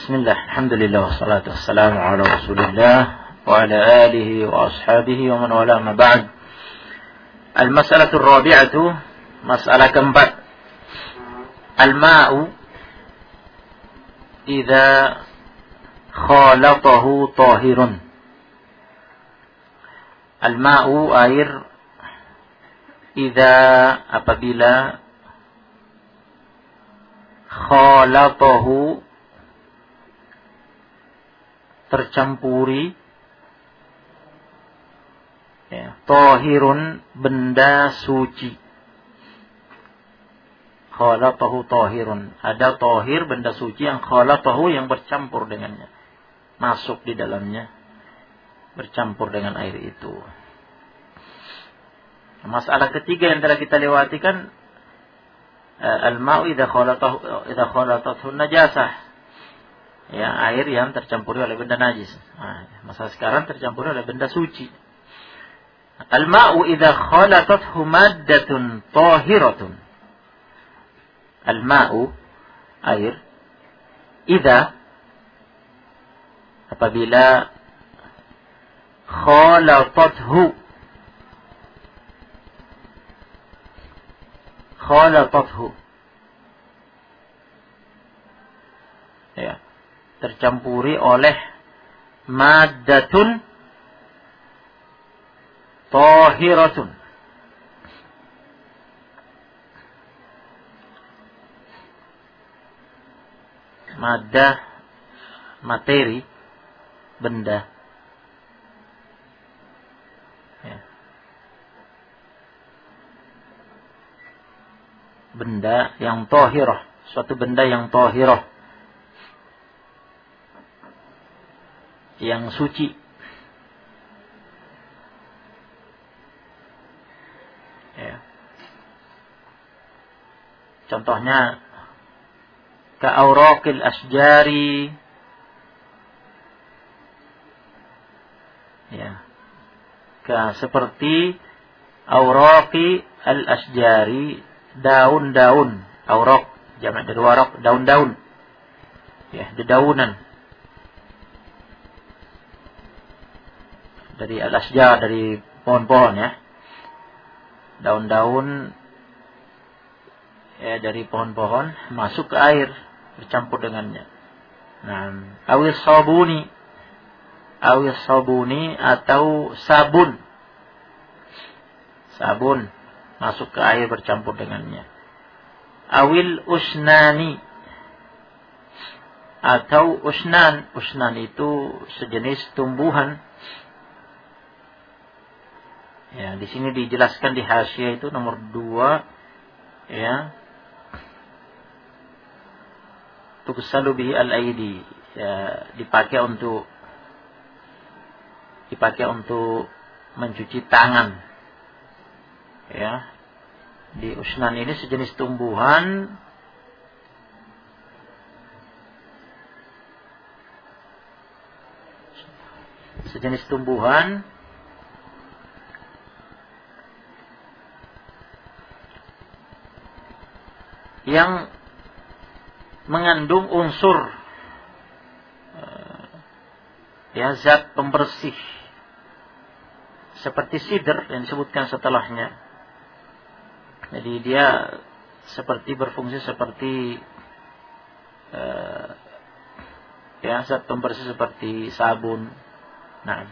Bismillah, alhamdulillah, wassalatu wassalamu ala rasulillah wa ala alihi wa ashabihi wa man wala ma ba'd. Al-mas'alatul rabi'atu, masalah keempat. Al-ma'u idza khalatahu tahirun. Al-ma'u air, idza apabila khalatahu tercampuri, ya, tahirun benda suci. Khalatahu tahirun, ada tahir benda suci yang khalatahu yang bercampur dengannya, masuk di dalamnya, bercampur dengan air itu. Masalah ketiga yang telah kita lewati kan al-ma'u idza khalatahu najasah. Ya, air yang tercampuri oleh benda najis. Nah, masalah sekarang tercampuri oleh benda suci. Al-ma'u idza khalatathu maddatun tahiratun. Al-ma'u air, idza apabila khalatathu ya, tercampuri oleh maddatun tahiratun. Maddah, materi, benda. Ya. Benda yang tahirah, suatu benda yang tahirah, yang suci. Ya. Contohnya ka'awraqil asjari, ya, seperti awraqi al-asjari, daun-daun. Awraq jamak dari waraq, daun-daun, ya, dedaunan. Dari al-asjar, dari pohon-pohon, ya, daun-daun, ya, dari pohon-pohon masuk ke air, bercampur dengannya. Nah, awis sabuni atau sabun masuk ke air, bercampur dengannya. Awil usnani atau usnan itu sejenis tumbuhan. Ya, di sini dijelaskan di hasyiah itu nomor 2, ya. Tughsalu bihi al-aidi, ya, dipakai untuk mencuci tangan. Ya. Di usnan ini sejenis tumbuhan yang mengandung unsur, ya, zat pembersih seperti sidr yang disebutkan setelahnya. Jadi dia berfungsi seperti ya, zat pembersih seperti sabun. Nah,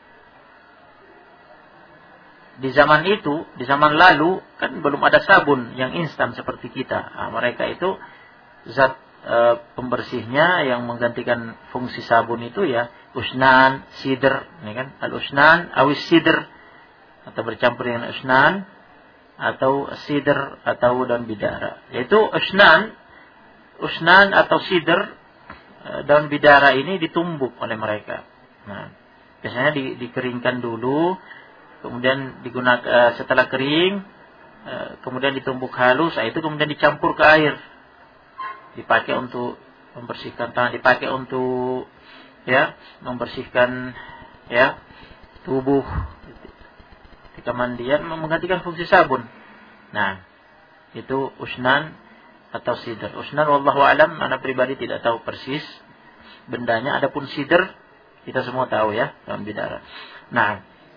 di zaman lalu kan belum ada sabun yang instan seperti kita. Nah, mereka itu zat pembersihnya yang menggantikan fungsi sabun itu, ya, usnan, sidr, ini kan, al-usnan awis sidr, atau bercampur dengan usnan atau sidr atau daun bidara. Yaitu usnan atau sidr, daun bidara ini ditumbuk oleh mereka. Nah, biasanya dikeringkan dulu, kemudian digunakan setelah kering, kemudian ditumbuk halus, itu kemudian dicampur ke air, dipakai untuk membersihkan tangan, dipakai untuk, ya, membersihkan, ya, tubuh ketika mandian, menggantikan fungsi sabun. Nah, itu usnan atau sidr. Usnan wallahu alam, anak pribadi tidak tahu persis. bendanya. Adapun sidr kita semua tahu ya, daun bidara. Nah,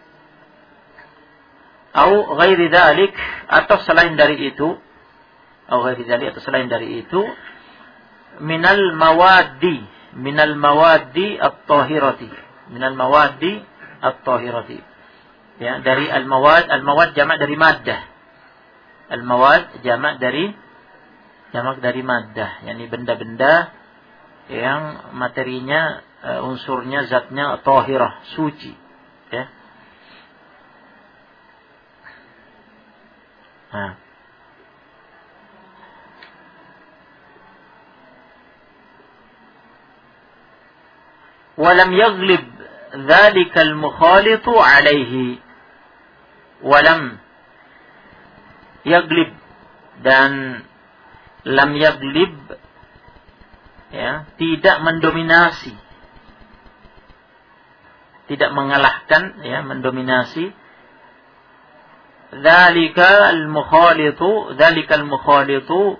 au ghairi dzalik, atau selain dari itu, au ghairi dzalik, atau selain dari itu, minal mawaddi at-tahirati, minal mawaddi at-tahirati. Ya, dari al-mawad jamak dari maddah. Al-mawad jamak dari maddah, yakni benda-benda yang materinya, unsurnya, zatnya tahirah, suci, ya. Nah. Walam yaghlib dzalika al-mukhalitu alaihi. Walam yaglib, dan lam yaglib, ya, tidak mendominasi, tidak mengalahkan, ya, mendominasi dzalikal mukhalitu,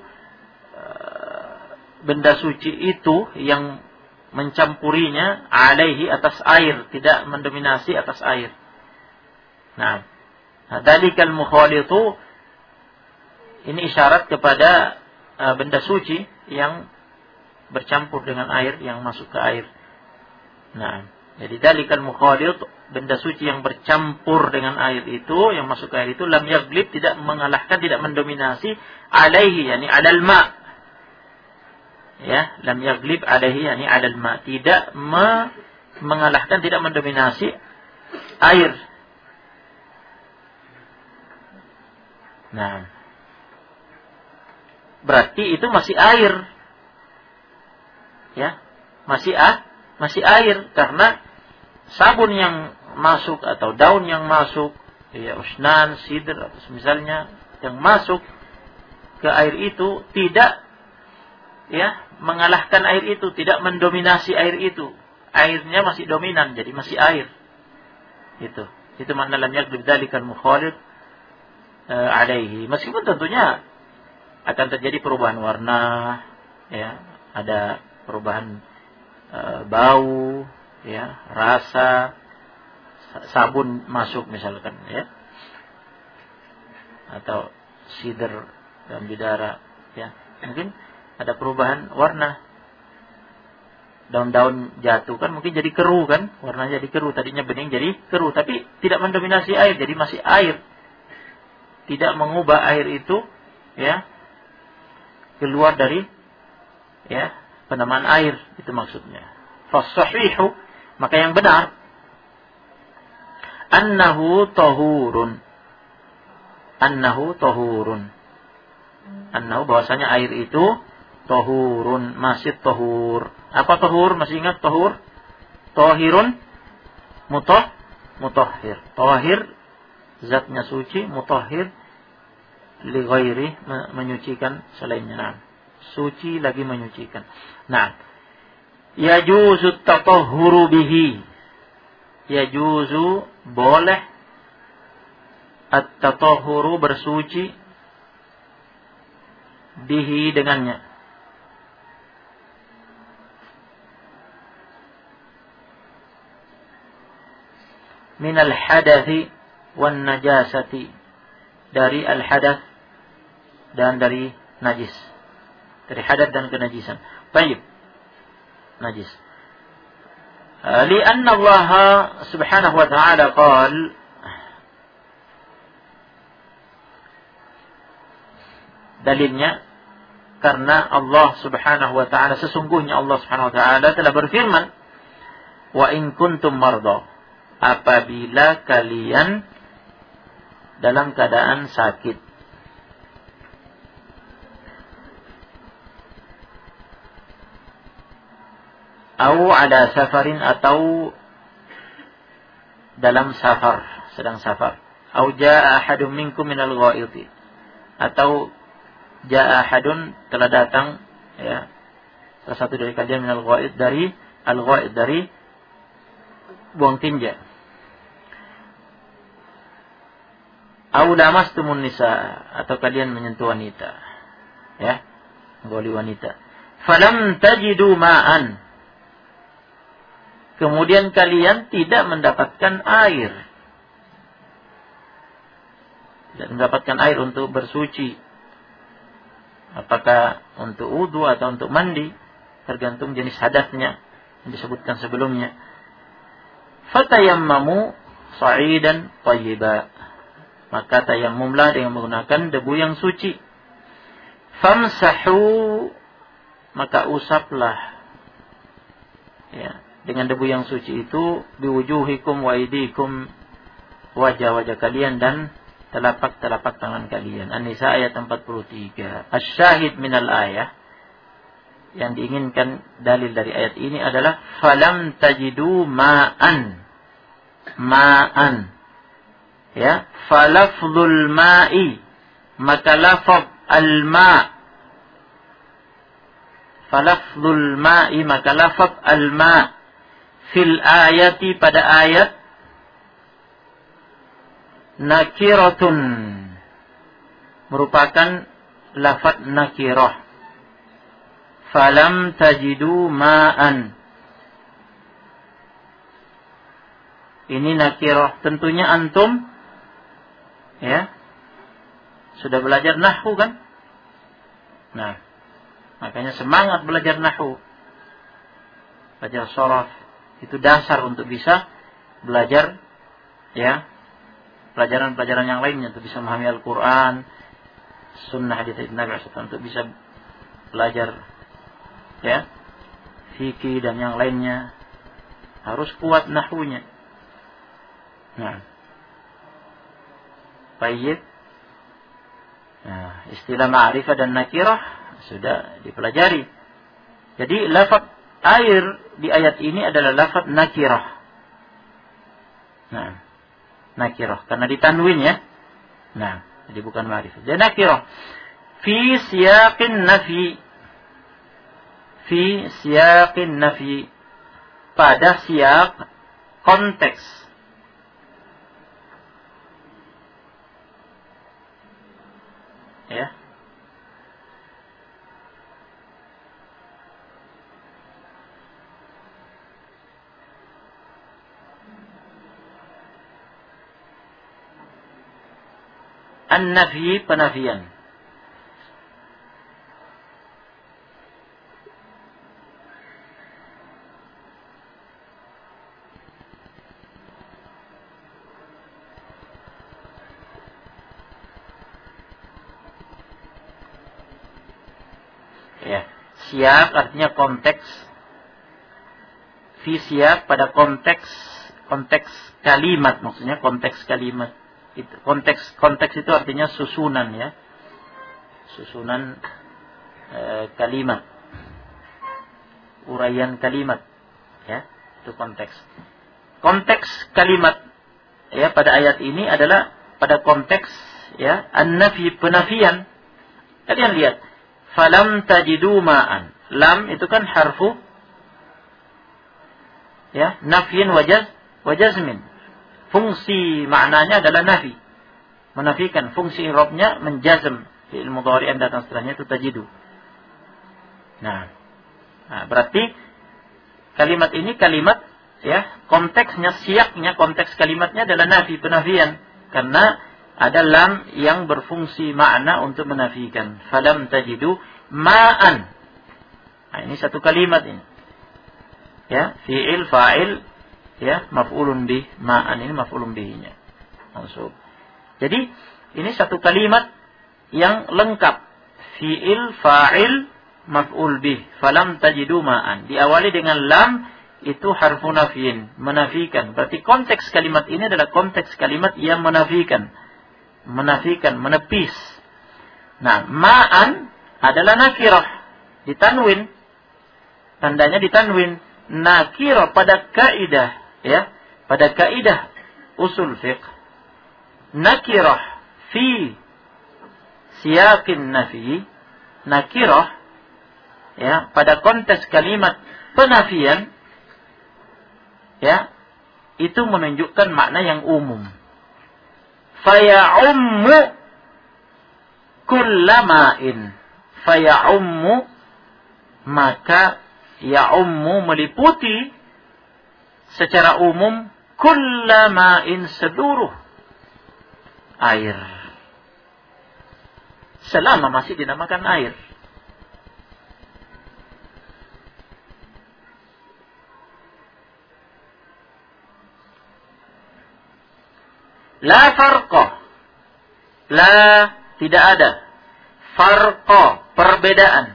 benda suci itu yang mencampurinya, alaihi, atas air, tidak mendominasi atas air. Nah, dzalikal mukhalitu ini isyarat kepada benda suci yang bercampur dengan air, yang masuk ke air. Nah, jadi dzalikal mukhalit, benda suci yang bercampur dengan air itu, yang masuk ke air itu, lam yaglib, tidak mengalahkan, tidak mendominasi, alaihi, yani alal ma. Ya, lam yaglib alaihi, yani alal ma, tidak mengalahkan, tidak mendominasi air. Nah, berarti itu masih air. Ya, masih air, karena sabun yang masuk atau daun yang masuk, ya, usnan, sidr atau misalnya yang masuk ke air itu tidak, ya, mengalahkan air itu, tidak mendominasi air itu. Airnya masih dominan, jadi masih air. Itu makna lam yaglib dzalikal mukhalid alaihi. Meskipun tentunya akan terjadi perubahan warna, ya, ada perubahan bau, ya, rasa, sabun masuk misalkan, ya, atau sidr dan bidara, ya, mungkin ada perubahan warna. Daun-daun jatuh kan mungkin jadi keruh kan, warnanya jadi keruh, tadinya bening jadi keruh, tapi tidak mendominasi air, jadi masih air, tidak mengubah air itu, ya, keluar dari, ya, penamaan air, itu maksudnya. Fas-sahihu, maka yang benar, annahu tahurun, bahwasanya air itu tahurun, masih tahur. Apa tahur? Masih ingat tahur? Tahirun, mutahhir. Tahir zatnya suci, mutahhir li ghairi, menyucikan selainnya. Nah, suci lagi menyucikan. Nah, yajuzu tatahhuru bihi. Yajuzu, boleh, at-tatahhuru, bersuci, bihi, dengannya. Minal hadathi wan najasati, dari al-hadath dan dari najis. Dari hadat dan kenajisan. Baik. Najis. Lianna Allah subhanahu wa ta'ala qal, dalilnya karena Allah subhanahu wa ta'ala, sesungguhnya Allah subhanahu wa ta'ala telah berfirman, wa in kuntum marda, apabila kalian dalam keadaan sakit, au ala safarin, atau dalam safar, sedang safar, au jaa ahadun minkum minal ghaiti, atau jaa ahadun, telah datang, ya, salah satu dari kalian minal ghaid, dari al-ghaid, dari buang tinja, au lamastumun nisa, atau kalian menyentuh wanita, ya, menggoli wanita, falam tajidu ma'an, kemudian kalian tidak mendapatkan air. Tidak mendapatkan air untuk bersuci. Apakah untuk wudu atau untuk mandi, tergantung jenis hadatnya yang disebutkan sebelumnya. Fatayammamu sa'idan thayyiba. Maka tayammumlah dengan menggunakan debu yang suci. Famsahu, maka usaplah ya, dengan debu yang suci itu biwujuhikum wa aydikum, wajah-wajah kalian dan telapak-telapak tangan kalian. An-Nisa ayat 43. Asy-syahid minal ayah, yang diinginkan dalil dari ayat ini adalah falam tajidu ma'an. Ma'an. Ya, falafdhul ma'i, maka lafaz al-ma'. Falafdhul ma'i, maka lafaz al-ma' fil ayati, pada ayat, nakiratun, merupakan lafaz nakirah. Falam tajidu ma'an. Ini nakirah. Tentunya antum ya sudah belajar nahwu kan? Nah, makanya semangat belajar nahwu. Belajar sharaf itu dasar untuk bisa belajar ya pelajaran-pelajaran yang lainnya, untuk bisa memahami Al-Quran, sunnah hadits Nabi SAW, untuk bisa belajar ya fikih dan yang lainnya, harus kuat nahwunya. Nah, baik. Nah, istilah ma'rifah dan nakirah sudah dipelajari. Jadi lafaz air di ayat ini adalah lafaz nakirah. Nah, nakirah karena ditanwin ya. Nah, jadi bukan ma'rifah. Jadi nakirah fi siyaqin nafi. Fi siyaqin nafi, pada siyaq konteks. Ya. An-nafi, penafian. Ya, siap artinya konteks. Fi siap pada konteks kalimat, maksudnya konteks kalimat. Itu konteks itu artinya susunan ya. Susunan kalimat. Uraian kalimat ya, itu konteks. Konteks kalimat ya pada ayat ini adalah pada konteks ya an-nafi, penafian. Kalian lihat, falam tajidu ma'an. Lam itu kan harfu ya, nafyin wa jazmin. Fungsi maknanya adalah nafi, menafikan. Fungsi i'rabnya menjazm, fi'il mudhari' yang datang setelahnya itu tajidu. Nah, berarti kalimat ini kalimat ya, konteksnya, siaknya, konteks kalimatnya adalah nafi, penafian, karena ada lam yang berfungsi makna untuk menafikan. Falam tajidu ma'an. Nah, ini satu kalimat ini. Ya, fi'il, fa'il, ya, maf'ulun bih, ma'an ini maf'ulun bihinya. Mansub. Jadi, ini satu kalimat yang lengkap. Fi'il, fa'il, maf'ul bih. Falam tajidu ma'an. Diawali dengan lam, itu harfu nafyin, menafikan. Berarti konteks kalimat ini adalah konteks kalimat yang menafikan. Menafikan, menepis. Nah, ma'an adalah nakirah, ditanwin. Tandanya ditanwin. Nakirah pada kaidah ya, pada kaidah usul fiqh, nakirah fi siyaqin nafi, nakirah ya pada konteks kalimat penafian ya, itu menunjukkan makna yang umum. Faya'ummu kullama'in. Faya'ummu, maka ya'ummu meliputi secara umum kullama'in, seluruh air. Selama masih dinamakan air. La farqa. La, tidak ada. Farqa, perbedaan.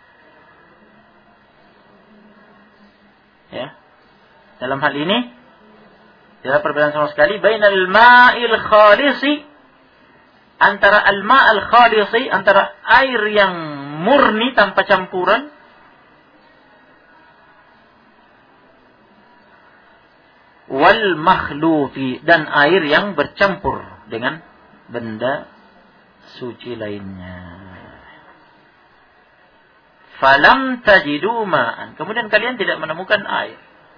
Ya. Dalam hal ini tidak ada perbedaan sama sekali bainal ma'il khalisi, antara al-ma'al khalisi, antara air yang murni tanpa campuran, wal makhluti, dan air yang bercampur dengan benda suci lainnya. Falam tajidu ma'an, kemudian kalian tidak menemukan air.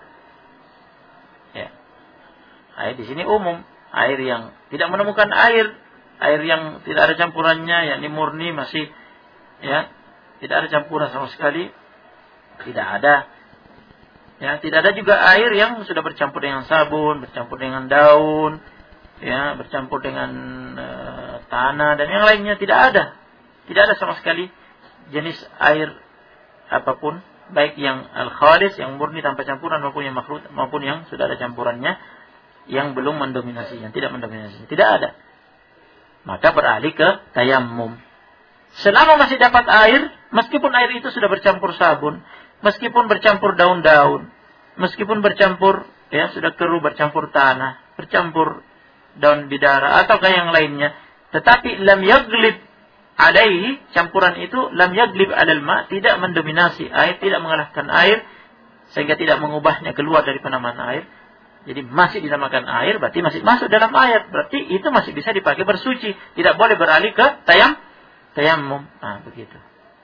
Ya. Air di sini umum, air yang tidak menemukan air yang tidak ada campurannya, yakni murni, masih ya, tidak ada campuran sama sekali, tidak ada. Ya, tidak ada juga air yang sudah bercampur dengan sabun, bercampur dengan daun, ya, bercampur dengan tanah dan yang lainnya, tidak ada. Tidak ada sama sekali jenis air apapun, baik yang al-khalis, yang murni tanpa campuran, maupun yang makhluk, maupun yang sudah ada campurannya, yang belum mendominasi, yang tidak mendominasi. Tidak ada. Maka beralih ke tayammum. Selama masih dapat air, meskipun air itu sudah bercampur sabun, meskipun bercampur daun-daun, meskipun bercampur, ya, sudah keruh, bercampur tanah, bercampur daun bidara ataukah yang lainnya, tetapi lam yaglib alaihi, campuran itu lam yaglib alal ma, tidak mendominasi air, tidak mengalahkan air, sehingga tidak mengubahnya keluar dari penamaan air. Jadi masih dinamakan air, berarti masih masuk dalam air, berarti itu masih bisa dipakai bersuci, tidak boleh beralih ke tayammum. Nah, begitu.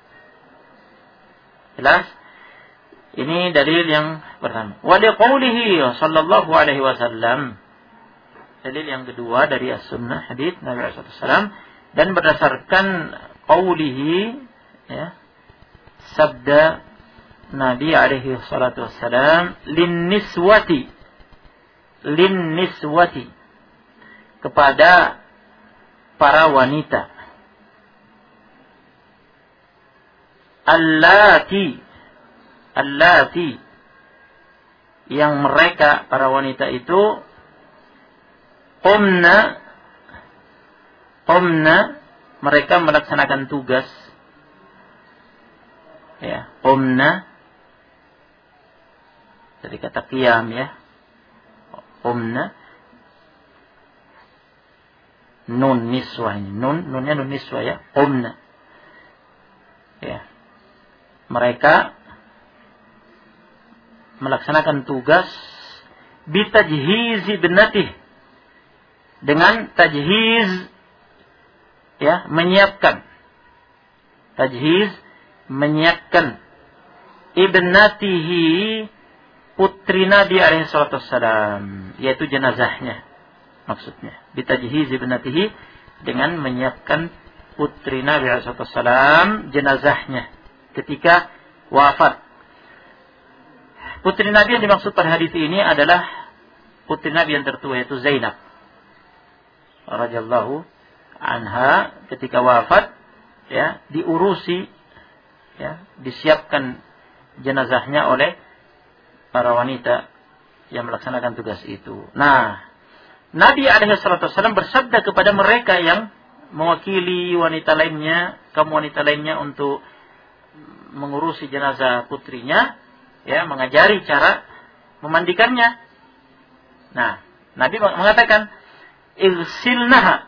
Jelas? Ini dalil yang pertama. Wa liqaulihi sallallahu alaihi wasallam. Dalil yang kedua dari as-sunnah, hadis Nabi sallallahu alaihi wasallam, dan berdasarkan qaulihi, ya, sabda Nabi alaihi salatu wasallam, lin niswati, kepada para wanita, allati, yang mereka, para wanita itu, qumna, mereka melaksanakan tugas, ya, qumna dari kata qiyam, ya, qumna, nun niswah, nunnya nun niswah, ya, qumna, ya, mereka melaksanakan tugas bitajhiz ibnatih, dengan tajhiz, ya, menyiapkan, tajhiz, menyiapkan, ibnatihi, putri Nabi alaihi salatu wassalam, yaitu jenazahnya, maksudnya bitajhiz ibnatihi, dengan menyiapkan putri Nabi alaihi salatu wassalam, jenazahnya ketika wafat. Putri Nabi yang dimaksud pada hadis ini adalah putri Nabi yang tertua, yaitu Zainab radhiyallahu anha. Ketika wafat, ya, diurusi, ya, disiapkan jenazahnya oleh para wanita yang melaksanakan tugas itu. Nah, Nabi alaihi salatu wasallam bersabda kepada mereka yang mewakili wanita lainnya, kaum wanita lainnya, untuk mengurusi jenazah putrinya, ya, mengajari cara memandikannya. Nah, Nabi mengatakan, igsilnaha,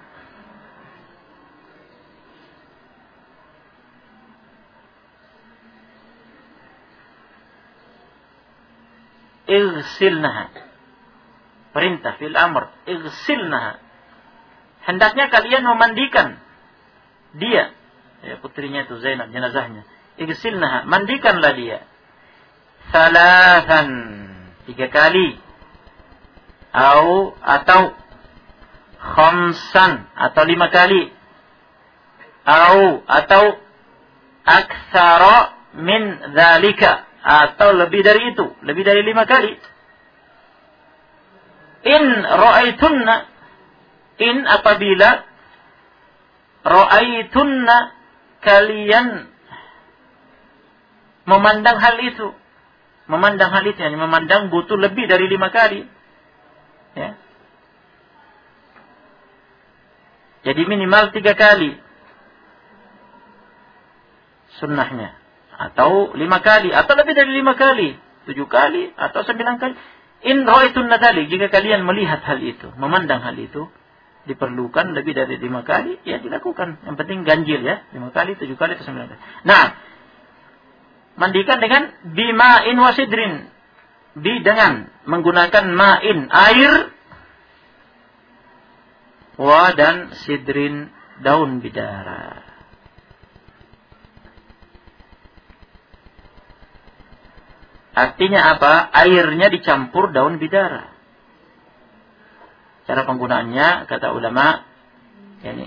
perintah fil amr, igsilnaha, hendaknya kalian memandikan dia, ya, putrinya itu Zainab, jenazahnya. Igsilnaha, mandikanlah dia. Salatan, 3 kali. Atau khamsan, atau 5 kali. Atau aktsara min dzalika, atau lebih dari itu, lebih dari 5 kali. In ra'aitunna, in apabila ra'aitunna kalian memandang hal itu, yani memandang butuh lebih dari 5 kali, ya. Jadi minimal 3 kali sunnahnya, atau 5 kali, atau lebih dari 5 kali, 7 kali, atau 9 kali. In ra'aitunna dzalik, jika kalian melihat hal itu, memandang hal itu, diperlukan lebih dari 5 kali, ya dilakukan. Yang penting ganjil, ya, 5 kali, 7 kali, atau 9 kali. Nah, mandikan dengan bima'in wasidrin, dengan menggunakan ma'in, air, wa dan sidrin, daun bidara. Artinya apa? Airnya dicampur daun bidara. Cara penggunaannya, kata ulama, ini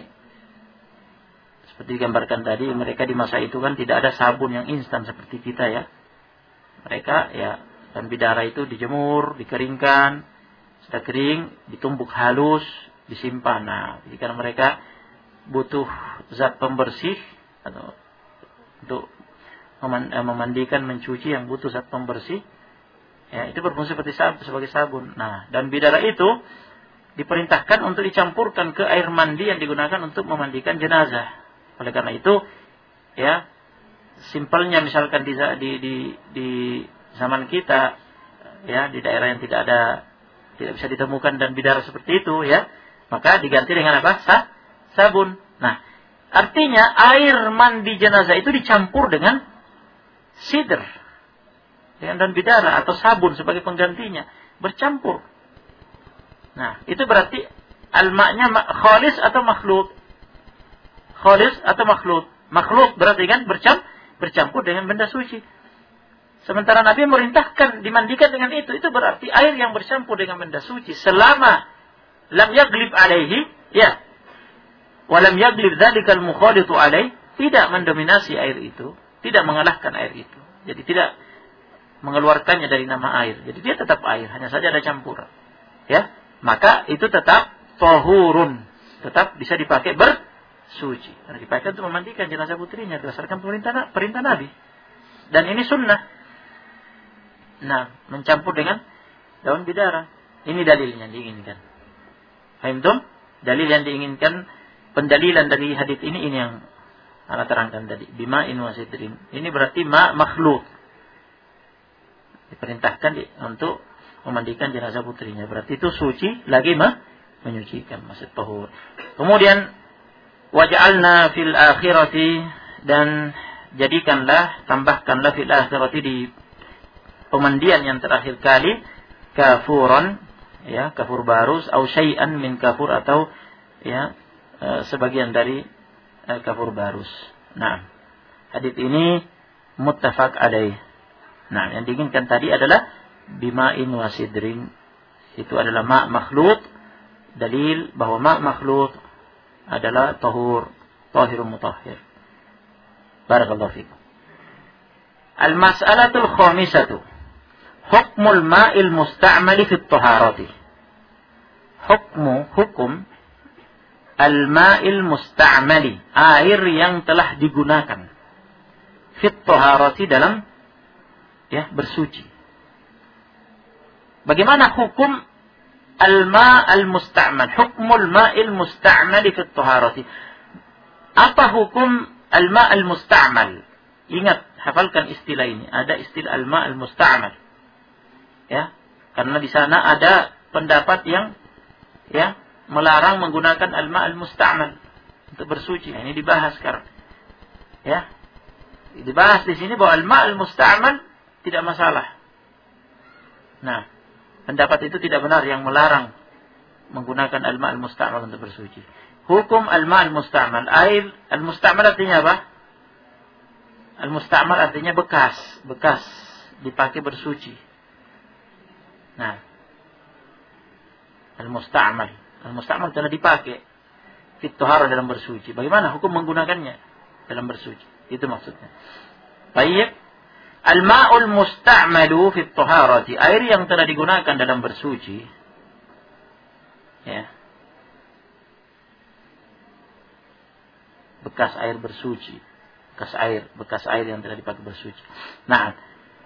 seperti digambarkan tadi, mereka di masa itu kan tidak ada sabun yang instan seperti kita, ya. Mereka, ya, daun bidara itu dijemur, dikeringkan, sudah kering, ditumbuk halus, disimpan. Nah, jika mereka butuh zat pembersih atau untuk memandikan, mencuci yang butuh zat pembersih, ya, itu berfungsi sebagai sabun. Nah, dan bidara itu diperintahkan untuk dicampurkan ke air mandi yang digunakan untuk memandikan jenazah. Oleh karena itu, ya, simpelnya misalkan di zaman kita, ya, di daerah yang tidak bisa ditemukan dan bidara seperti itu, ya, maka diganti dengan apa? Sabun. Nah, artinya air mandi jenazah itu dicampur dengan sidr, dan bidara atau sabun sebagai penggantinya, bercampur. Nah, itu berarti al-ma'nya khalis atau makhlut. Khalis atau makhlut. Makhlut berarti kan bercampur dengan benda suci. Sementara Nabi merintahkan dimandikan dengan itu berarti air yang bercampur dengan benda suci selama lam yaglib alaihi, ya, walam yaglib dzalikal mukhalitu alaihi, tidak mendominasi air itu, tidak mengalahkan air itu. Jadi tidak mengeluarkannya dari nama air. Jadi dia tetap air, hanya saja ada campuran. Ya, maka itu tetap tahurun, tetap bisa dipakai bersuci. Karena dipakai untuk memandikan jenazah putrinya berdasarkan perintah Nabi. Dan ini sunnah. Nah, mencampur dengan daun bidara. Ini dalilnya diinginkan. Fahimtum? Dalil yang diinginkan, pendalilan dari hadits ini yang ana terangkan tadi. Bima'in wasidrin. Ini berarti makhluk. Diperintahkan untuk memandikan jenazah putrinya. Berarti itu suci, lagi menyucikan, maksud tahur. Kemudian waj'alna fil akhirati, dan jadikanlah, tambahkanlah fil akhirati, di pemandian yang terakhir kali, kafuran, ya, kafur barus, au syai'an min kafur, atau, ya, sebagian dari kafur barus. Nah, hadits ini muttafaq alaih. Nah, yang diinginkan tadi adalah bima'in wasidrin, itu adalah ma' makhlut, dalil bahwa ma' makhlut adalah tahur, tahirun mutahhir. Barakallahu fikum. Al-mas'alatul khamisatu, hukmul ma'il musta'mali fi at-taharati. Hukum al-ma'il musta'mali, air yang telah digunakan, fi at-taharati, dalam, ya, bersuci. Bagaimana hukum al-ma'il musta'mal? Hukmul ma'il musta'mali fi at-taharati. Apa hukum al-ma'il musta'mal? Ingat, hafalkan istilah ini. Ada istilah al-ma'il musta'mal. Ya, karena di sana ada pendapat yang, ya, melarang menggunakan al-ma'il musta'mal untuk bersuci. Nah, ini dibahas sekarang. Ya. Dibahas di sini bahwa al-ma'il musta'mal tidak masalah. Nah, pendapat itu tidak benar yang melarang menggunakan al-ma'il musta'mal untuk bersuci. Hukum al-ma'il musta'mal. Air al-musta'mal artinya apa? Al-musta'mal artinya bekas dipakai bersuci. Nah, al-musta'mal telah dipakai fit taharah, dalam bersuci. Bagaimana hukum menggunakannya dalam bersuci? Itu maksudnya. Baik. Al-ma'ul musta'malu fit taharati, air yang telah digunakan dalam bersuci, Ya. Bekas air bersuci. Bekas air yang tidak dipakai bersuci. Nah,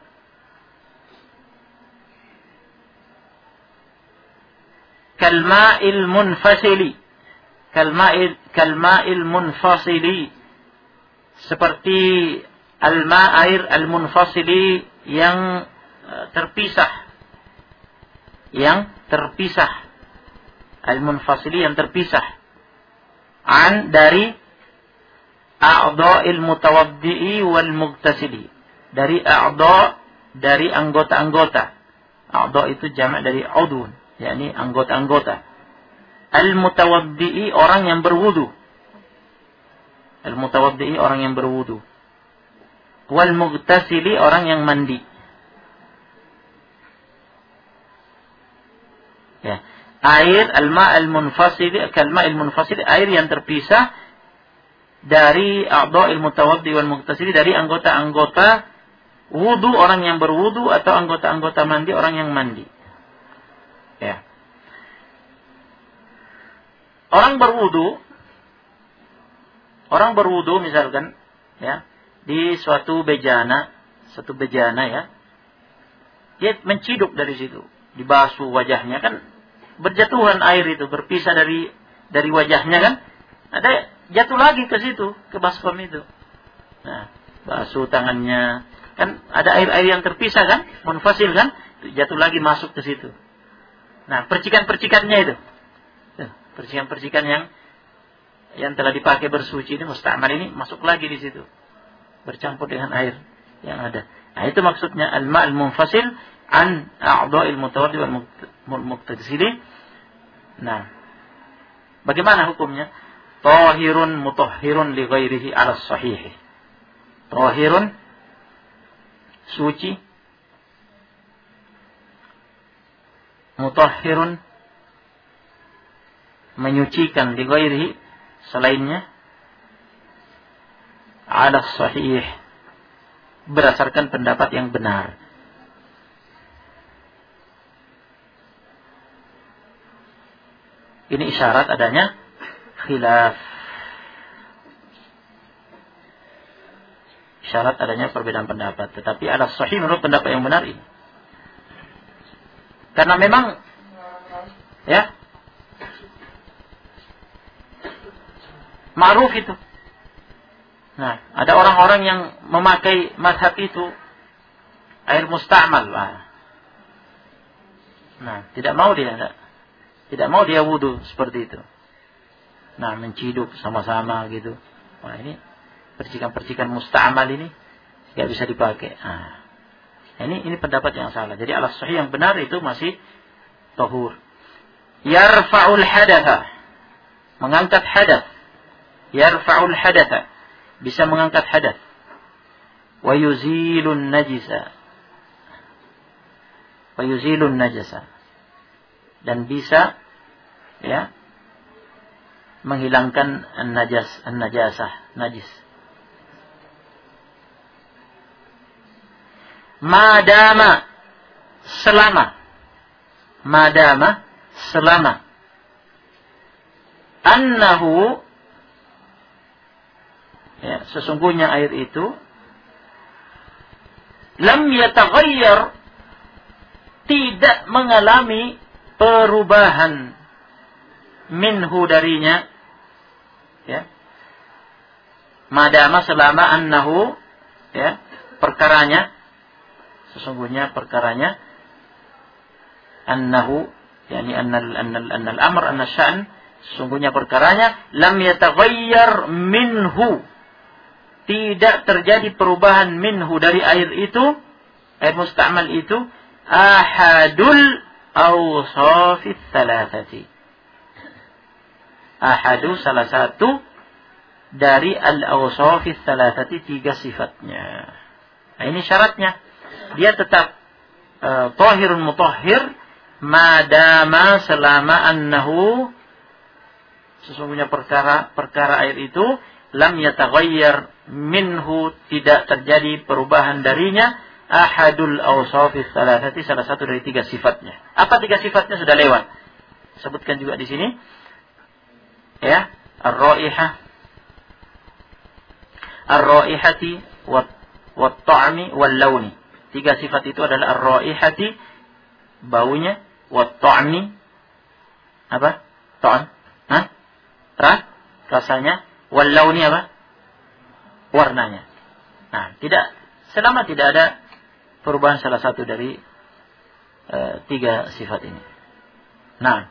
kalma'il munfasili. Kalma'il munfasili. Seperti air al-munfasili yang terpisah. Al-munfasili yang terpisah. Dari a'dha'il mutawaddi'i wal mughtasili. Dari anggota-anggota. A'dha' itu jamak dari udhun, yakni anggota-anggota. Al-mutawaddi'i orang yang berwudu. Wal mughtasili orang yang mandi. Ya. Air al-ma'al munfasili, kalma'il munfasili, air yang terpisah dari a'dha'il mutawaddi wal mughtasili, dari anggota-anggota wudu orang yang berwudu atau anggota-anggota mandi orang yang mandi. Ya. Orang berwudu misalkan, ya, di suatu bejana ya. Dia menciduk dari situ, dibasuh wajahnya, kan berjatuhan air itu, berpisah dari wajahnya kan. Ada jatuh lagi ke situ, ke baskom itu. Nah, basuh tangannya, kan ada air-air yang terpisah kan, munfasil kan, jatuh lagi masuk ke situ. Nah, percikan-percikannya itu. Percikan-percikan yang telah dipakai bersuci ini, musta'mal ini, masuk lagi di situ. Bercampur dengan air yang ada. Nah, itu maksudnya al-ma'al munfasil an a'dha'il mutawaddi wal mughtasili. Nah, bagaimana hukumnya? Tahirun mutahhirun li ghairihi 'ala sahih. Tahirun suci, mutahhirun menyucikan, li ghairihi selainnya, 'ala sahih berdasarkan pendapat yang benar. Ini isyarat adanya khilaf. Isyarat adanya perbedaan pendapat. Tetapi ala sahih menurut pendapat yang benar ini. Karena memang, ya, ma'ruf itu. Nah, ada orang-orang yang memakai mazhab itu, air musta'mal. Nah, tidak mau dia wudu seperti itu. Nah, menciduk sama-sama gitu. Wah, ini percikan-percikan musta'mal ini tidak bisa dipakai. Nah, ini pendapat yang salah. Jadi ala sahih yang benar itu masih tahur. Yarfa'ul hadatha, mengangkat hadath. Yarfa'ul hadatha, bisa mengangkat hadath. Wa yuzilun najisa, dan bisa, ya, menghilangkan najis. Madama, selama annahu, ya, sesungguhnya air itu lam yataghayyar, tidak mengalami perubahan, minhu darinya, ya, madama selama annahu, ya, perkaranya, sesungguhnya perkaranya, annahu, yakni annal amr, annasyan, sesungguhnya perkaranya, lam yataghayyar minhu, tidak terjadi perubahan, minhu dari air itu, air musta'mal itu, ahadul awsafis thalathati, ahadu, salah satu dari al-awsafis thalathati, tiga sifatnya. Nah, ini syaratnya. Dia tetap tahirun mutahhir madama, selama annahu, sesungguhnya perkara air itu, lam yataghayyar minhu, tidak terjadi perubahan darinya, ahadul awsafis thalathati, salah satu dari tiga sifatnya. Apa tiga sifatnya? Sudah lewat. sebutkan juga di sini. Ya, ar-raihati wat-ta'mi wal-launi. 3 sifat itu adalah ar-raihati, baunya, wat-ta'mi, apa? Ta'am. Rasanya, wal-launi apa? Warnanya. Nah, selama tidak ada perubahan salah satu dari 3 sifat ini. Nah,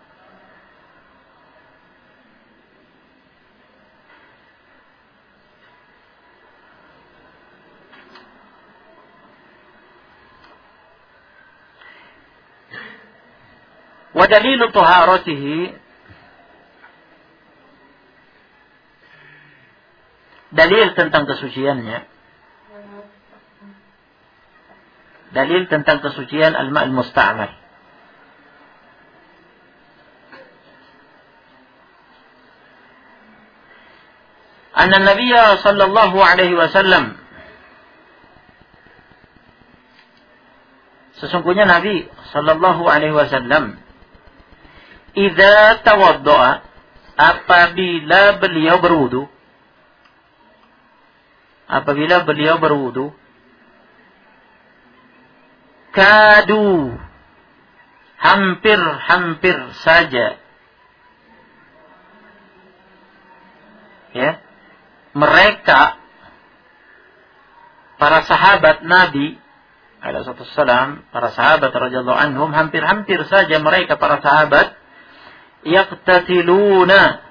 wa dalilu taharatihi, dalil tentang kesuciannya, dalil tentang kesucian al-ma' al-musta'mal. Anna Nabiyya sallallahu alaihi wasallam, sesungguhnya Nabi sallallahu alaihi wasallam, idza tawaddaa, apabila beliau berwudu, kadu, hampir saja, ya, mereka para sahabat Nabi alaihi wasallam, para sahabat radhiyallahu anhum, hampir saja mereka para sahabat yaqtatiluna,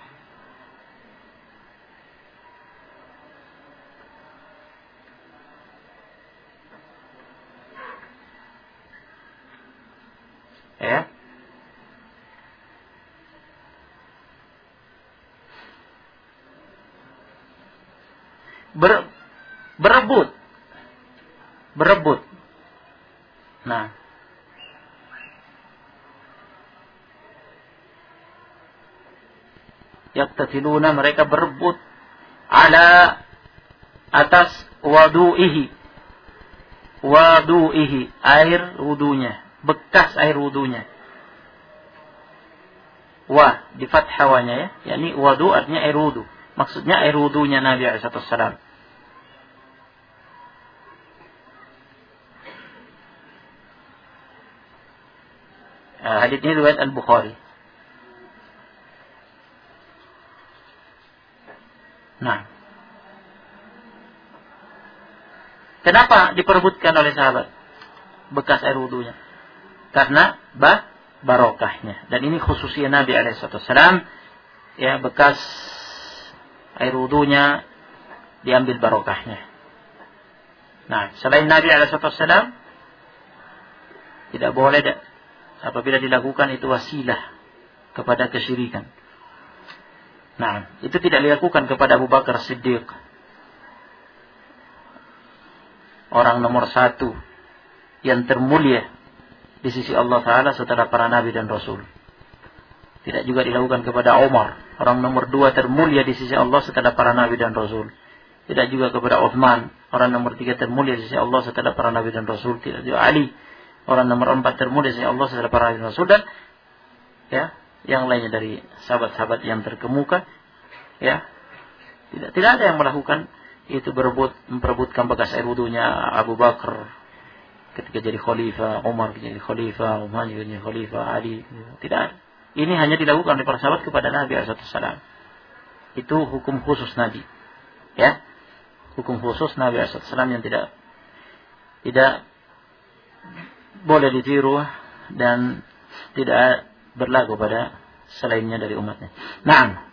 ya, berebut. Nah, yaqtatiluna, mereka berebut, ala, atas, wadu'ihi, air wudunya, bekas air wudunya. Wa, di fathawanya ya, yakni wadu artinya air wudu. Maksudnya air wudunya Nabi SAW. Hadits ini riwayat Al-Bukhari. Nah, kenapa diperebutkan oleh sahabat bekas air wudunya? Karena barokahnya. Dan ini khususnya Nabi SAW, ya, bekas air wudunya diambil barokahnya. Nah, selain Nabi SAW, tidak boleh apabila dilakukan itu wasilah kepada kesyirikan. Nah, itu tidak dilakukan kepada Abu Bakar Siddiq, orang nomor 1 yang termulia di sisi Allah Ta'ala setelah para Nabi dan Rasul. Tidak juga dilakukan kepada Umar, orang nomor 2 termulia di sisi Allah setelah para Nabi dan Rasul. Tidak juga kepada Uthman, orang nomor 3 termulia di sisi Allah setelah para Nabi dan Rasul. Tidak juga Ali, orang nomor 4 termulia di sisi Allah setelah para Nabi dan Rasul. Dan ya, yang lainnya dari sahabat-sahabat yang terkemuka, ya, tidak ada yang melakukan itu, memperebutkan bekas air wudunya Abu Bakar ketika jadi khalifah, Umar jadi khalifah, Uthman jadi khalifah, Ali. Tidak ada. Ini hanya dilakukan oleh para sahabat kepada Nabi SAW. Itu hukum khusus Nabi, ya, hukum khusus Nabi SAW yang tidak boleh ditiru dan tidak berlaku pada selainnya dari umatnya. Nah,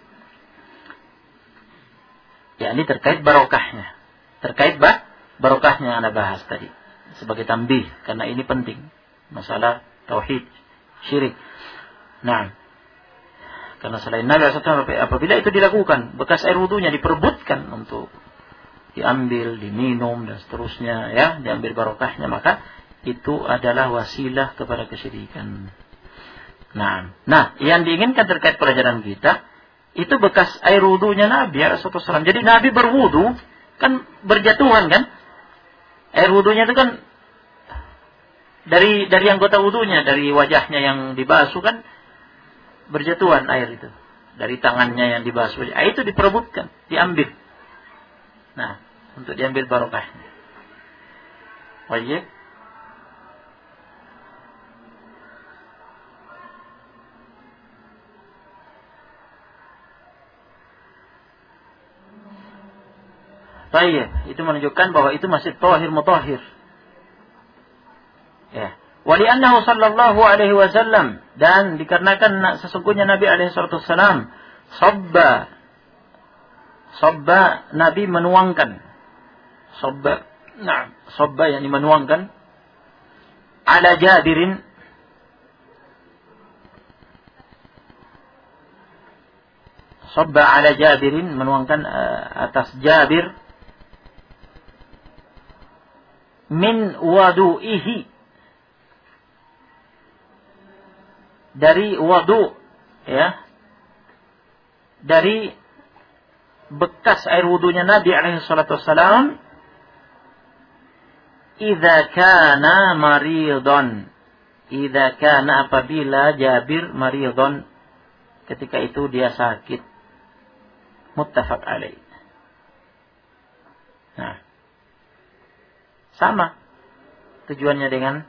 ya, ini terkait barokahnya. Terkait barokahnya yang Anda bahas tadi. Sebagai tambih, karena ini penting. Masalah tauhid, syirik. Nah, karena selain Nabi SAW, apabila itu dilakukan, bekas air wudunya diperebutkan untuk diambil, diminum, dan seterusnya, ya, diambil barokahnya, maka itu adalah wasilah kepada kesyirikan. Nah, yang diinginkan terkait pelajaran kita, itu bekas air wudunya Nabi SAW. Jadi Nabi berwudu, kan berjatuhan kan? Air wudunya itu kan dari anggota wudunya, dari wajahnya yang dibasuh kan berjatuhan air itu dari tangannya yang dibasuh. Air itu diperebutkan, diambil. Nah, untuk diambil barokahnya. Wajib. Baik, itu menunjukkan bahwa itu masih tahir mutahhir. Ya. Wali'annahu sallallahu alaihi wasallam, dan dikarenakan sesungguhnya Nabi alaihi wasallam sabba Nabi menuangkan. Sabba yang menuangkan ala Jabirin menuangkan atas Jabir min wadu'ihi, dari wadu, ya, dari bekas air wudunya Nabi alaihi salatu wassalam, idza kana maridon, apabila Jabir maridon, ketika itu dia sakit. Muttafaq alaih. Nah, sama tujuannya dengan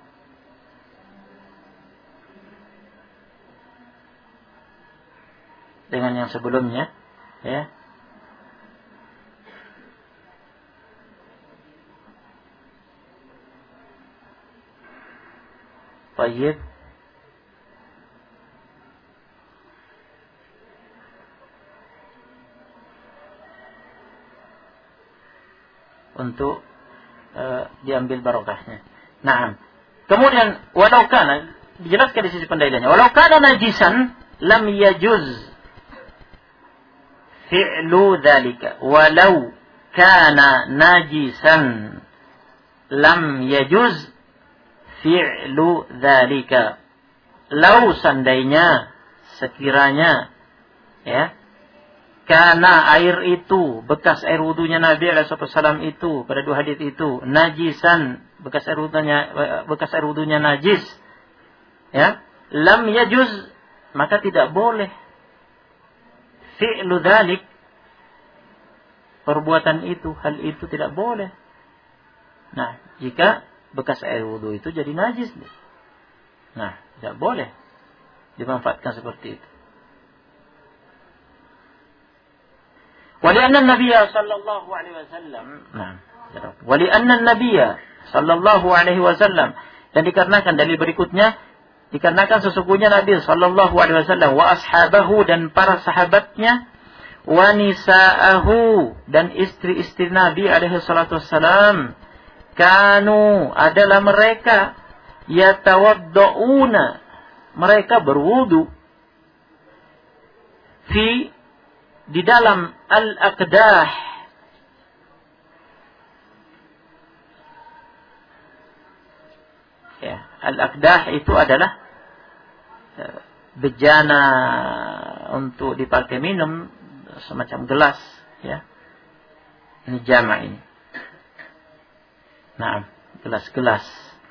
yang sebelumnya, ya. Baik. Untuk diambil barokahnya. Nah, kemudian walau kana, dijelaskan di sisi pendalilannya, walau kana najisan lam yajuz fi'lu dzalika, walau kana najisan lam yajuz fi'lu dzalika. Lau seandainya, sekiranya, ya, karena air itu, bekas air wudunya Nabi SAW itu, pada dua hadits itu, najisan, bekas air wudunya najis, ya, lam yajuz, maka tidak boleh fi'lu dzalik, perbuatan itu, hal itu tidak boleh. Nah, jika bekas air wudu itu jadi najis, nah, tidak boleh dimanfaatkan seperti itu. ولأن النبي صلى الله عليه وسلم ولأن النبي صلى الله عليه وسلم, dan dikarenakan dalil berikutnya, dikarenakan sesungguhnya Nabi sallallahu alaihi wasallam wa ashabahu, dan para sahabatnya, wa nisaahu, dan istri-istri Nabi alaihi salatu wasallam, kanu, adalah mereka, yatawaddauna, mereka berwudu, di dalam al-aqdah, ya, al-aqdah itu adalah bejana untuk dipakai minum, semacam gelas, ya. Ini jama' ini. Nah, gelas-gelas.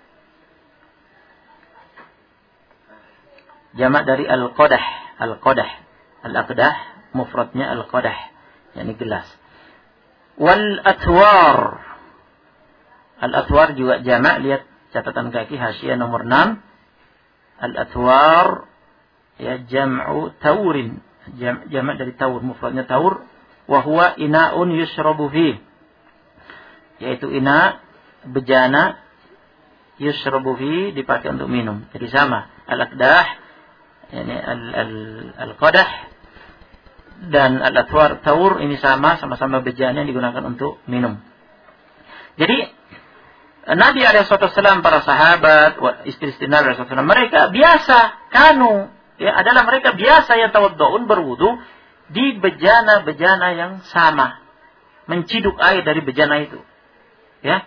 Jama' dari al-qadah, al-aqdah mufradnya al-qadah, yakni gelas. Wal atwar, al-atwar juga jama', lihat catatan kaki hasyiah nomor 6. Al-atwar, ya, jam'u taurin, jama' dari taur, mufradnya taur, wa huwa ina'un yushrabu fi, yaitu ina, bejana, yushrabu fi, dipakai untuk minum. Jadi sama, al-aqdah, yakni al-qadah, dan al-atwar taur, ini sama-sama bejana yang digunakan untuk minum. Jadi Nabi SAW, para sahabat, istri-istri Nabi SAW, mereka biasa, ya, adalah mereka biasa yang tawaddu'un, berwudu di bejana-bejana yang sama, menciduk air dari bejana itu, ya.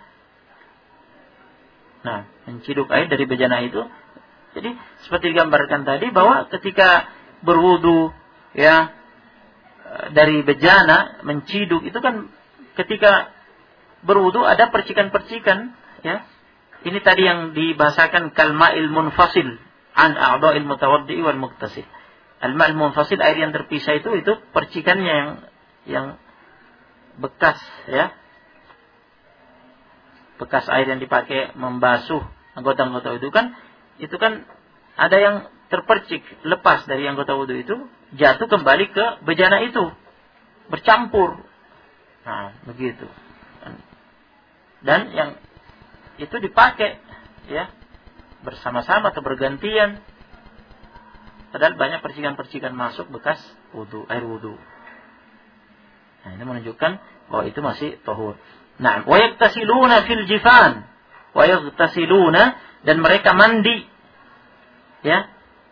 Nah, menciduk air dari bejana itu. Jadi seperti digambarkan tadi, bahwa ketika berwudu, ya, dari bejana, menciduk, itu kan ketika berwudu ada percikan-percikan, ya. Ini tadi yang dibahasakan kalma'il munfasil an a'dha'il mutawaddi wal mughtasil. Al-ma'ul munfasil, air yang terpisah itu percikannya yang bekas, ya. Bekas air yang dipakai membasuh anggota-anggota wudu kan, itu kan ada yang terpercik, lepas dari anggota wudu itu, jatuh kembali ke bejana itu, bercampur. Nah, begitu. Dan yang itu dipakai, ya, bersama-sama atau bergantian. Padahal banyak percikan-percikan masuk bekas wudu, air wudu. Nah, ini menunjukkan bahwa itu masih tahur. Nah, wa yaktasiluna fil jifan. Wa yaktasiluna, dan mereka mandi, ya,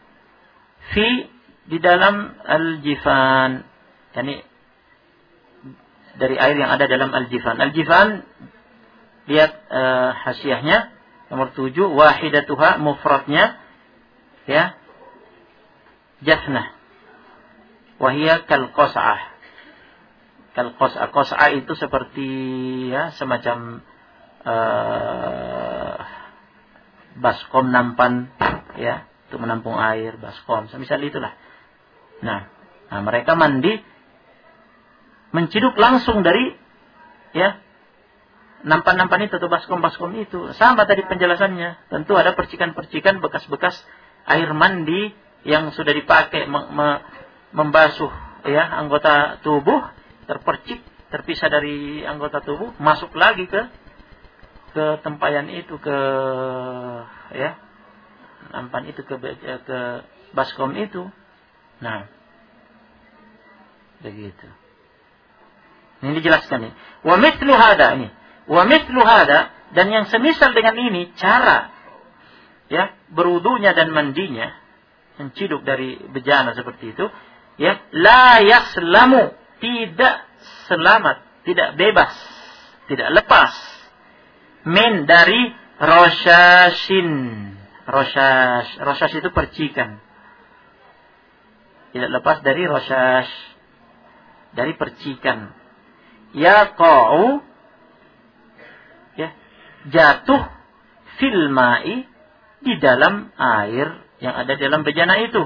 di dalam al-jifan. Yani dari air yang ada dalam al-jifan. Al-jifan, lihat hasyiahnya nomor 7, wahidatuha, mufradnya, ya, jafnah. Wahia kal qas'ah. Kal qas'ah. Qas'ah itu seperti, ya, semacam baskom nampan, ya, untuk menampung air, baskom, semisal itulah. Nah, mereka mandi menciduk langsung dari, ya, nampan-nampan itu atau baskom-baskom itu. Sama tadi penjelasannya. Tentu ada percikan-percikan bekas-bekas air mandi yang sudah dipakai membasuh, ya, anggota tubuh, terpercik, terpisah dari anggota tubuh, masuk lagi ke tempayan itu, ya, nampan itu, ke baskom itu. Nah, begitu. Ini dijelaskan nih. Wa mithlu hada, ini. Wa mithlu hada, dan yang semisal dengan ini cara, ya, berwudunya dan mandinya, menciduk dari bejana seperti itu, ya, la yaslamu, tidak selamat, tidak bebas, tidak lepas, min, dari rosyashin. Rosyash itu percikan. Tidak lepas dari rosyash, dari percikan. Yaqa'u, ya, jatuh fil ma'i, di dalam air yang ada dalam bejana itu.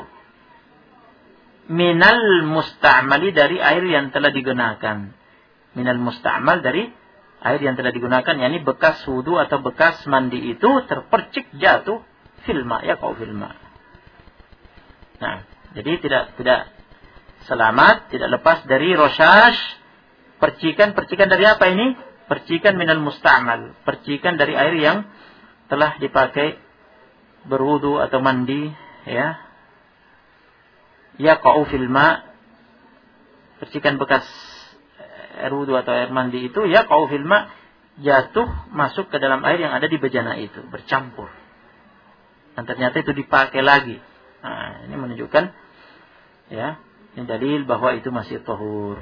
Minal musta'mali, dari air yang telah digunakan. Minal musta'mal, dari air yang telah digunakan, yakni bekas wudu atau bekas mandi itu terpercik, jatuh fil ma', yaqa'u fil ma'. Nah, jadi tidak selamat, tidak lepas dari rosyash. Percikan dari apa ini? Percikan minal musta'mal, percikan dari air yang telah dipakai berwudu atau mandi, ya. Yaqa'u fil ma', percikan bekas air wudu atau air mandi itu, yaqa'u fil ma', jatuh masuk ke dalam air yang ada di bejana itu, bercampur. Dan ternyata itu dipakai lagi. Nah, ini menunjukkan, ya, ini dalil bahwa itu masih tahur.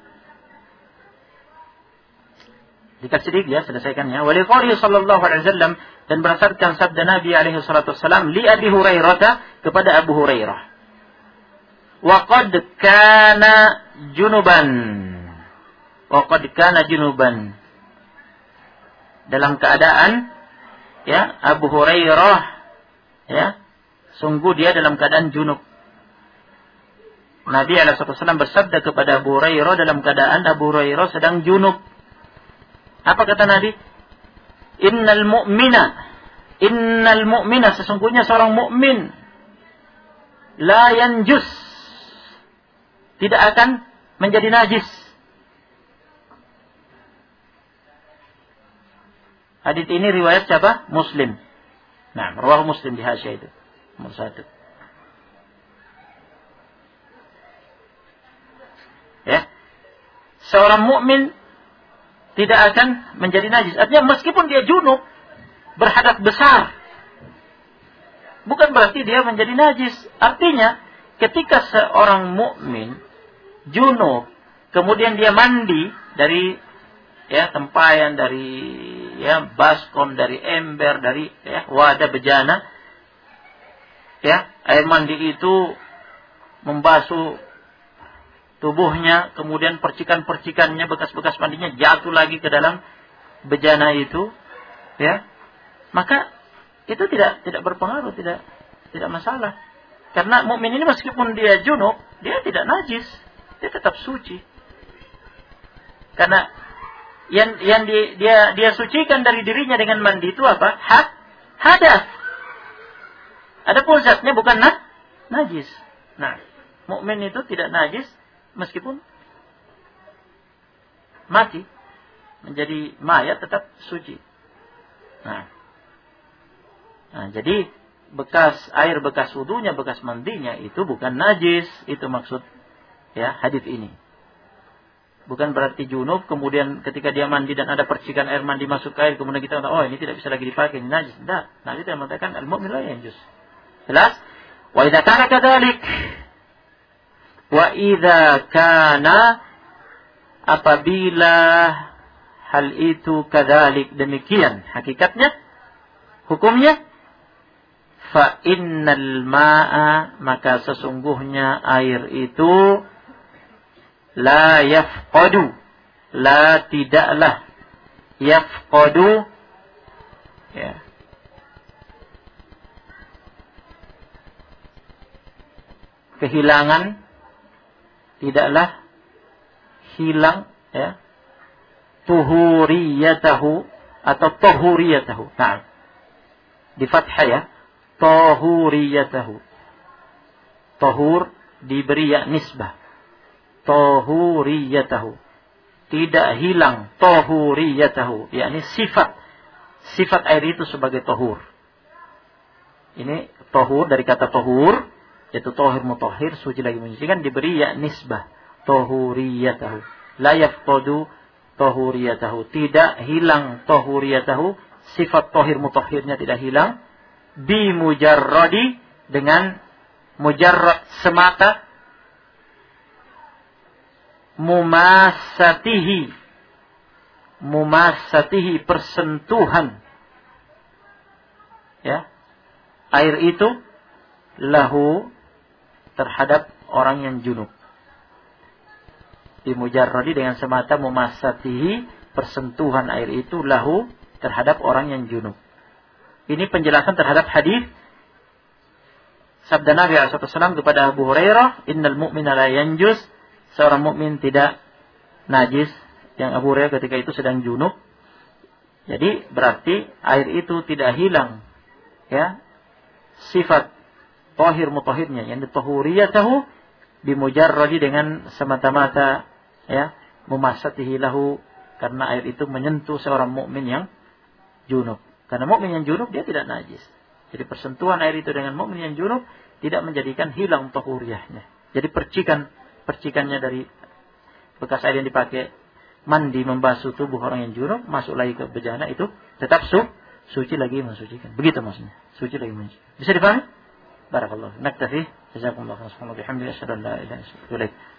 Dikasih sedikit, ya, selesaikannya. Wali qawli sallallahu alaihi wasallam, dan berdasarkan sabda Nabi alaihi salatu wasallam, li Abi Hurairah, kepada Abu Hurairah. Wa qad kana junuban. Wa qad kana junuban. Dalam keadaan, ya, Abu Hurairah, ya, sungguh dia dalam keadaan junub. Nabi alaihi salatu wasallam bersabda kepada Abu Hurairah dalam keadaan Abu Hurairah sedang junub. Apa kata Nabi? Innal mu'mina, sesungguhnya seorang mukmin, la yanjus, tidak akan menjadi najis. Hadits ini riwayat siapa? Muslim. Nah, riwayat Muslim di hasyiah itu. Nomor 1. Ya. Seorang mukmin tidak akan menjadi najis. Artinya meskipun dia junub, berhadas besar, bukan berarti dia menjadi najis. Artinya ketika seorang mukmin junub, kemudian dia mandi dari, ya, tempayan, dari, ya, baskom, dari ember, dari, ya, wadah bejana, ya, air mandi itu membasuh tubuhnya, kemudian percikan-percikannya, bekas-bekas mandinya jatuh lagi ke dalam bejana itu, ya, maka itu tidak berpengaruh, tidak masalah. Karena mukmin ini meskipun dia junub, dia tidak najis, dia tetap suci. Karena yang dia sucikan dari dirinya dengan mandi itu apa? Hadas. Adapun zatnya bukan najis. Nah, mukmin itu tidak najis meskipun mati menjadi mayat tetap suci. Nah, jadi air bekas wudunya, bekas mandinya itu bukan najis, itu maksud ya hadis ini. Bukan berarti junub kemudian ketika dia mandi dan ada percikan air mandi masuk ke air kemudian kita kata oh ini tidak bisa lagi dipakai, ini najis. Tidak. Nah, itu yang mengatakan al-mu'min la yanjus. Jelas? Wa idza kana kadzalik. Wa idza kana apabila hal itu kadzalik demikian hakikatnya hukumnya fa innal ma'a maka sesungguhnya air itu la yafqadu la tidaklah yafqadu ya kehilangan tidaklah hilang ya tuhuriyatahu atau tahuriyatahu. Nah, di fathah ya tahuriyatahu. Tahur diberi ya nisbah. Tahuriyatahu. Tidak hilang tahuriyatahu, yakni sifat air itu sebagai tahur. Ini tahur dari kata tahur, yaitu tahir mutahhir, suci lagi mensucikan, diberi ya nisbah. Tahuriyatahu. La yafqadu tahuriyatahu. Tidak hilang tahuriyatahu, sifat tahir mutahhirnya tidak hilang. Bi mujarradi dengan mujarrad semata mumasatihi persentuhan ya air itu lahu terhadap orang yang junub. Bimujarradi dengan semata mumasatihi persentuhan air itu lahu terhadap orang yang junub. Ini penjelasan terhadap hadis sabda Nabi SAW kepada Abu Hurairah, innal mu'mina la yanjus, seorang mukmin tidak najis, yang Abu Hurairah ketika itu sedang junub. Jadi berarti air itu tidak hilang ya sifat tahir mutahhirnya, yang tahuriyatahu bimujarradi dengan semata-mata ya mumasatihi lahu, karena air itu menyentuh seorang mukmin yang junub. Karena mukmin yang junub dia tidak najis. Jadi persentuhan air itu dengan mukmin yang junub tidak menjadikan hilang tahuriyahnya. Jadi percikannya dari bekas air yang dipakai mandi membasuh tubuh orang yang junub masuk lagi ke bejana itu tetap suci lagi mensucikan. Begitu maksudnya. Suci lagi mensucikan. Bisa dipahami? Barakallahu. Naktafi. Jazakumullah khairan. Alhamdulillah. Asyhadu an la ilaha illa anta.